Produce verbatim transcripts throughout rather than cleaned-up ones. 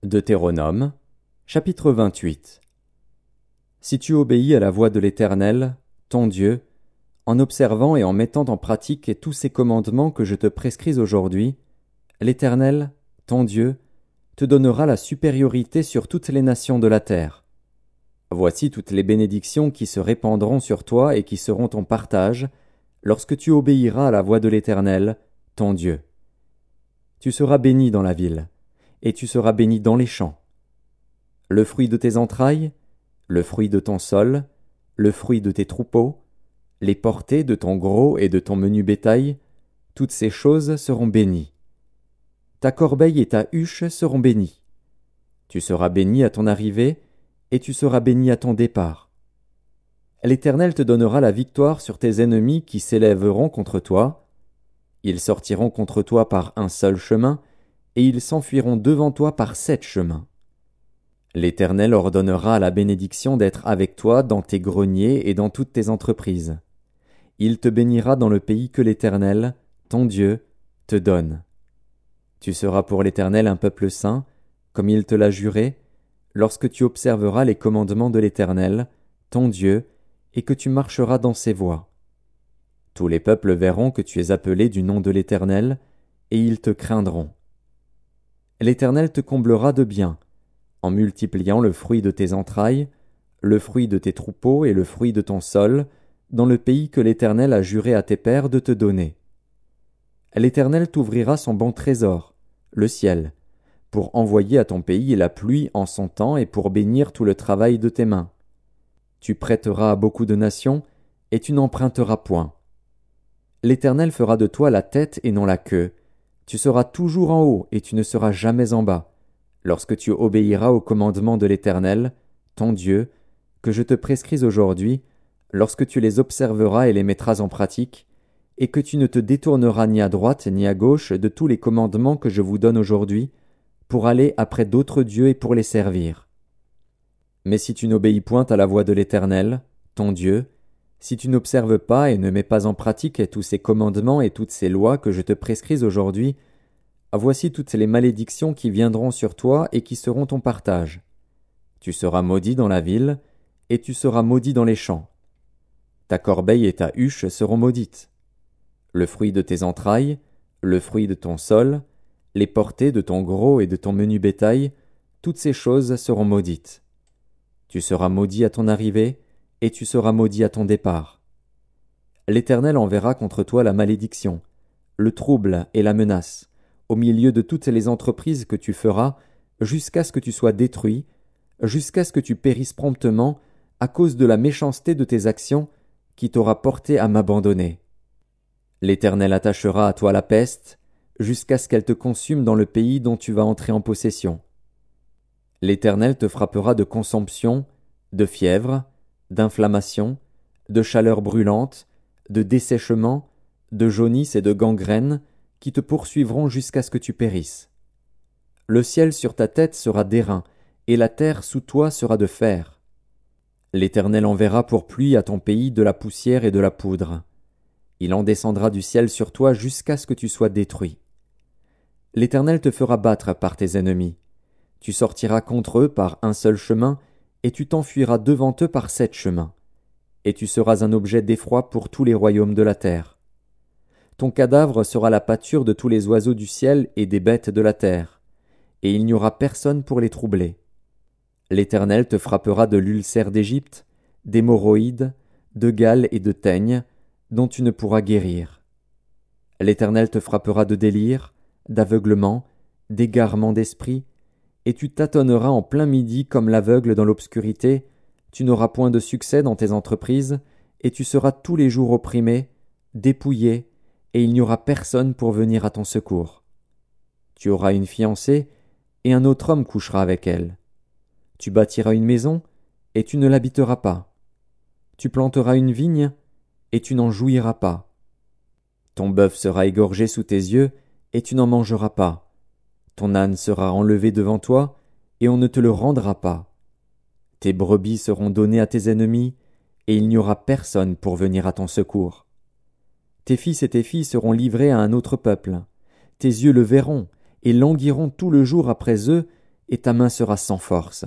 Deutéronome, chapitre vingt-huit. Si tu obéis à la voix de l'Éternel, ton Dieu, en observant et en mettant en pratique tous ces commandements que je te prescris aujourd'hui, l'Éternel, ton Dieu, te donnera la supériorité sur toutes les nations de la terre. Voici toutes les bénédictions qui se répandront sur toi et qui seront ton partage, lorsque tu obéiras à la voix de l'Éternel, ton Dieu. Tu seras béni dans la ville, et tu seras béni dans les champs. Le fruit de tes entrailles, le fruit de ton sol, le fruit de tes troupeaux, les portées de ton gros et de ton menu bétail, toutes ces choses seront bénies. Ta corbeille et ta huche seront bénies. Tu seras béni à ton arrivée, et tu seras béni à ton départ. L'Éternel te donnera la victoire sur tes ennemis qui s'élèveront contre toi. Ils sortiront contre toi par un seul chemin, et ils s'enfuiront devant toi par sept chemins. L'Éternel ordonnera à la bénédiction d'être avec toi dans tes greniers et dans toutes tes entreprises. Il te bénira dans le pays que l'Éternel, ton Dieu, te donne. Tu seras pour l'Éternel un peuple saint, comme il te l'a juré, lorsque tu observeras les commandements de l'Éternel, ton Dieu, et que tu marcheras dans ses voies. Tous les peuples verront que tu es appelé du nom de l'Éternel, et ils te craindront. L'Éternel te comblera de biens, en multipliant le fruit de tes entrailles, le fruit de tes troupeaux et le fruit de ton sol, dans le pays que l'Éternel a juré à tes pères de te donner. L'Éternel t'ouvrira son bon trésor, le ciel, pour envoyer à ton pays la pluie en son temps et pour bénir tout le travail de tes mains. Tu prêteras à beaucoup de nations, et tu n'emprunteras point. L'Éternel fera de toi la tête et non la queue. Tu seras toujours en haut et tu ne seras jamais en bas, lorsque tu obéiras aux commandements de l'Éternel, ton Dieu, que je te prescris aujourd'hui, lorsque tu les observeras et les mettras en pratique, et que tu ne te détourneras ni à droite ni à gauche de tous les commandements que je vous donne aujourd'hui, pour aller après d'autres dieux et pour les servir. Mais si tu n'obéis point à la voix de l'Éternel, ton Dieu, si tu n'observes pas et ne mets pas en pratique tous ces commandements et toutes ces lois que je te prescris aujourd'hui, voici toutes les malédictions qui viendront sur toi et qui seront ton partage. Tu seras maudit dans la ville, et tu seras maudit dans les champs. Ta corbeille et ta huche seront maudites. Le fruit de tes entrailles, le fruit de ton sol, les portées de ton gros et de ton menu bétail, toutes ces choses seront maudites. Tu seras maudit à ton arrivée, et tu seras maudit à ton départ. L'Éternel enverra contre toi la malédiction, le trouble et la menace, au milieu de toutes les entreprises que tu feras, jusqu'à ce que tu sois détruit, jusqu'à ce que tu périsses promptement, à cause de la méchanceté de tes actions, qui t'aura porté à m'abandonner. L'Éternel attachera à toi la peste, jusqu'à ce qu'elle te consume dans le pays dont tu vas entrer en possession. L'Éternel te frappera de consomption, de fièvre, d'inflammation, de chaleur brûlante, de dessèchement, de jaunisse et de gangrène, qui te poursuivront jusqu'à ce que tu périsses. Le ciel sur ta tête sera d'airain, et la terre sous toi sera de fer. L'Éternel enverra pour pluie à ton pays de la poussière et de la poudre. Il en descendra du ciel sur toi jusqu'à ce que tu sois détruit. L'Éternel te fera battre par tes ennemis. Tu sortiras contre eux par un seul chemin, et tu t'enfuiras devant eux par sept chemins. Et tu seras un objet d'effroi pour tous les royaumes de la terre. Ton cadavre sera la pâture de tous les oiseaux du ciel et des bêtes de la terre, et il n'y aura personne pour les troubler. L'Éternel te frappera de l'ulcère d'Égypte, d'hémorroïdes, de gale et de teigne, dont tu ne pourras guérir. L'Éternel te frappera de délire, d'aveuglement, d'égarement d'esprit, et tu tâtonneras en plein midi comme l'aveugle dans l'obscurité, tu n'auras point de succès dans tes entreprises, et tu seras tous les jours opprimé, dépouillé, et il n'y aura personne pour venir à ton secours. Tu auras une fiancée, et un autre homme couchera avec elle. Tu bâtiras une maison, et tu ne l'habiteras pas. Tu planteras une vigne, et tu n'en jouiras pas. Ton bœuf sera égorgé sous tes yeux, et tu n'en mangeras pas. Ton âne sera enlevé devant toi, et on ne te le rendra pas. Tes brebis seront données à tes ennemis, et il n'y aura personne pour venir à ton secours. Tes fils et tes filles seront livrés à un autre peuple. Tes yeux le verront, et languiront tout le jour après eux, et ta main sera sans force.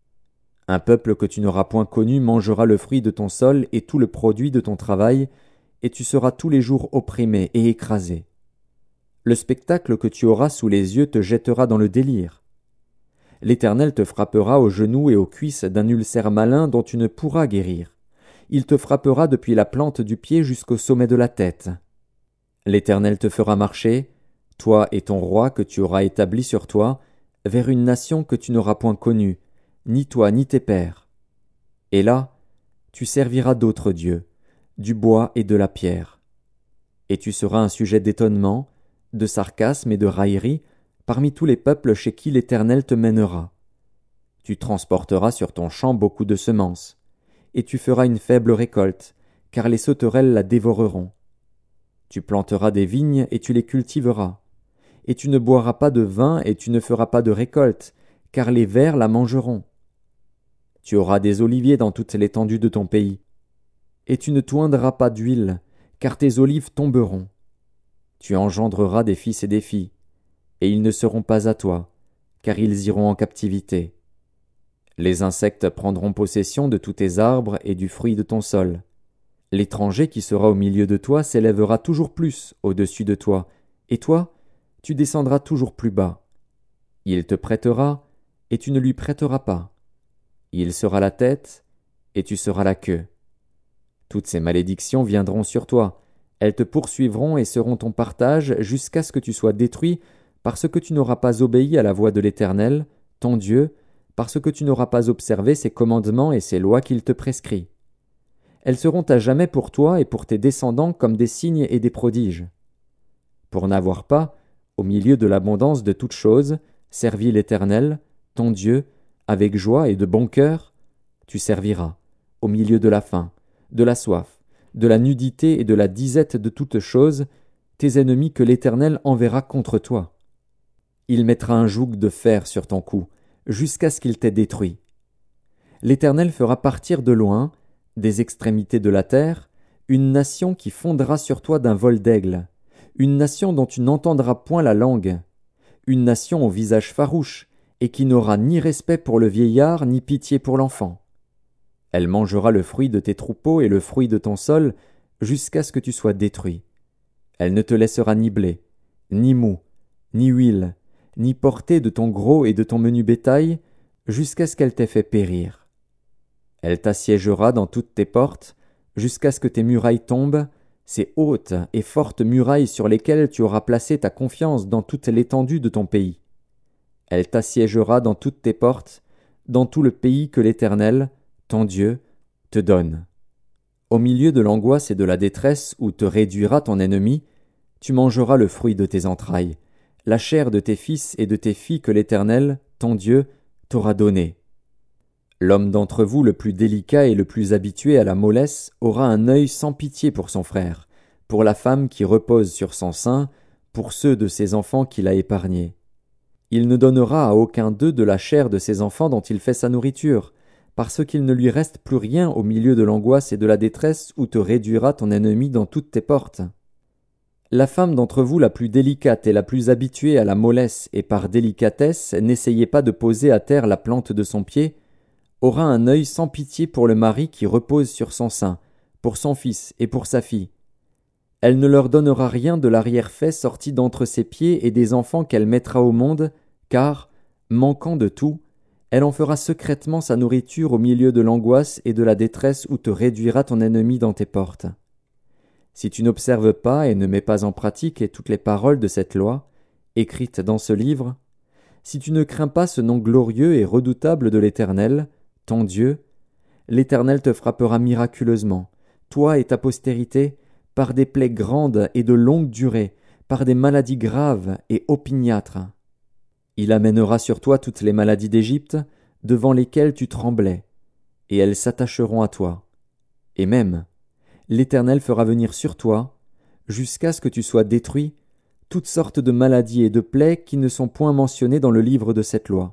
Un peuple que tu n'auras point connu mangera le fruit de ton sol et tout le produit de ton travail, et tu seras tous les jours opprimé et écrasé. Le spectacle que tu auras sous les yeux te jettera dans le délire. L'Éternel te frappera aux genoux et aux cuisses d'un ulcère malin dont tu ne pourras guérir. Il te frappera depuis la plante du pied jusqu'au sommet de la tête. L'Éternel te fera marcher, toi et ton roi que tu auras établi sur toi, vers une nation que tu n'auras point connue, ni toi ni tes pères. Et là, tu serviras d'autres dieux, du bois et de la pierre. Et tu seras un sujet d'étonnement, de sarcasme et de raillerie parmi tous les peuples chez qui l'Éternel te mènera. Tu transporteras sur ton champ beaucoup de semences, et tu feras une faible récolte, car les sauterelles la dévoreront. Tu planteras des vignes et tu les cultiveras, et tu ne boiras pas de vin et tu ne feras pas de récolte, car les vers la mangeront. Tu auras des oliviers dans toute l'étendue de ton pays, et tu ne toindras pas d'huile, car tes olives tomberont. Tu engendreras des fils et des filles, et ils ne seront pas à toi, car ils iront en captivité. Les insectes prendront possession de tous tes arbres et du fruit de ton sol. L'étranger qui sera au milieu de toi s'élèvera toujours plus au-dessus de toi, et toi, tu descendras toujours plus bas. Il te prêtera, et tu ne lui prêteras pas. Il sera la tête, et tu seras la queue. Toutes ces malédictions viendront sur toi, elles te poursuivront et seront ton partage jusqu'à ce que tu sois détruit, parce que tu n'auras pas obéi à la voix de l'Éternel, ton Dieu, parce que tu n'auras pas observé ses commandements et ses lois qu'il te prescrit. Elles seront à jamais pour toi et pour tes descendants comme des signes et des prodiges. Pour n'avoir pas, au milieu de l'abondance de toutes choses, servi l'Éternel, ton Dieu, avec joie et de bon cœur, tu serviras, au milieu de la faim, de la soif, de la nudité et de la disette de toutes choses, tes ennemis que l'Éternel enverra contre toi. Il mettra un joug de fer sur ton cou, jusqu'à ce qu'il t'ait détruit. L'Éternel fera partir de loin, des extrémités de la terre, une nation qui fondera sur toi d'un vol d'aigle, une nation dont tu n'entendras point la langue, une nation au visage farouche, et qui n'aura ni respect pour le vieillard, ni pitié pour l'enfant. Elle mangera le fruit de tes troupeaux et le fruit de ton sol, jusqu'à ce que tu sois détruit. Elle ne te laissera ni blé, ni mou, ni huile, ni portée de ton gros et de ton menu bétail, jusqu'à ce qu'elle t'ait fait périr. Elle t'assiégera dans toutes tes portes, jusqu'à ce que tes murailles tombent, ces hautes et fortes murailles sur lesquelles tu auras placé ta confiance dans toute l'étendue de ton pays. Elle t'assiégera dans toutes tes portes, dans tout le pays que l'Éternel, ton Dieu, te donne. Au milieu de l'angoisse et de la détresse où te réduira ton ennemi, tu mangeras le fruit de tes entrailles, la chair de tes fils et de tes filles que l'Éternel, ton Dieu, t'aura donnée. L'homme d'entre vous le plus délicat et le plus habitué à la mollesse aura un œil sans pitié pour son frère, pour la femme qui repose sur son sein, pour ceux de ses enfants qu'il a épargnés. Il ne donnera à aucun d'eux de la chair de ses enfants dont il fait sa nourriture, parce qu'il ne lui reste plus rien au milieu de l'angoisse et de la détresse où te réduira ton ennemi dans toutes tes portes. La femme d'entre vous la plus délicate et la plus habituée à la mollesse et par délicatesse n'essayez pas de poser à terre la plante de son pied, aura un œil sans pitié pour le mari qui repose sur son sein, pour son fils et pour sa fille. Elle ne leur donnera rien de l'arrière-fait sorti d'entre ses pieds et des enfants qu'elle mettra au monde, car, manquant de tout, elle en fera secrètement sa nourriture au milieu de l'angoisse et de la détresse où te réduira ton ennemi dans tes portes. Si tu n'observes pas et ne mets pas en pratique toutes les paroles de cette loi, écrites dans ce livre, si tu ne crains pas ce nom glorieux et redoutable de l'Éternel, ton Dieu, l'Éternel te frappera miraculeusement, toi et ta postérité, par des plaies grandes et de longue durée, par des maladies graves et opiniâtres. Il amènera sur toi toutes les maladies d'Égypte, devant lesquelles tu tremblais, et elles s'attacheront à toi. Et même, l'Éternel fera venir sur toi, jusqu'à ce que tu sois détruit, toutes sortes de maladies et de plaies qui ne sont point mentionnées dans le livre de cette loi.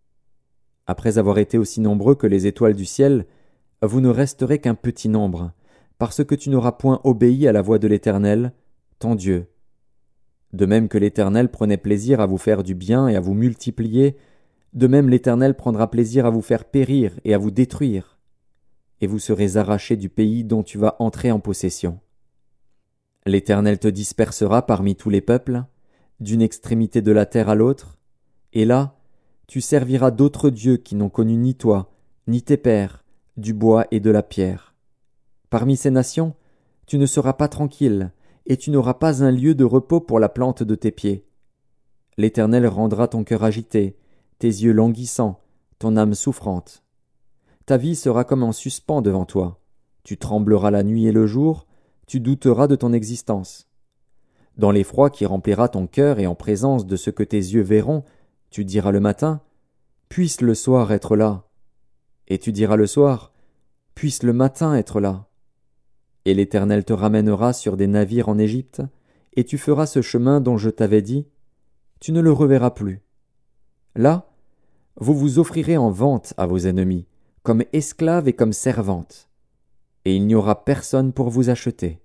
Après avoir été aussi nombreux que les étoiles du ciel, vous ne resterez qu'un petit nombre, parce que tu n'auras point obéi à la voix de l'Éternel, ton Dieu. De même que l'Éternel prenait plaisir à vous faire du bien et à vous multiplier, De même l'Éternel prendra plaisir à vous faire périr et à vous détruire, et vous serez arrachés du pays dont tu vas entrer en possession. L'Éternel te dispersera parmi tous les peuples, d'une extrémité de la terre à l'autre, et là, tu serviras d'autres dieux qui n'ont connu ni toi, ni tes pères, du bois et de la pierre. Parmi ces nations, tu ne seras pas tranquille, et tu n'auras pas un lieu de repos pour la plante de tes pieds. L'Éternel rendra ton cœur agité, tes yeux languissants, ton âme souffrante. Ta vie sera comme en suspens devant toi. Tu trembleras la nuit et le jour, tu douteras de ton existence. Dans l'effroi qui remplira ton cœur et en présence de ce que tes yeux verront, tu diras le matin, « Puisse le soir être là !» Et tu diras le soir, « Puisse le matin être là !» Et l'Éternel te ramènera sur des navires en Égypte, et tu feras ce chemin dont je t'avais dit, tu ne le reverras plus. Là, vous vous offrirez en vente à vos ennemis, comme esclaves et comme servantes, et il n'y aura personne pour vous acheter.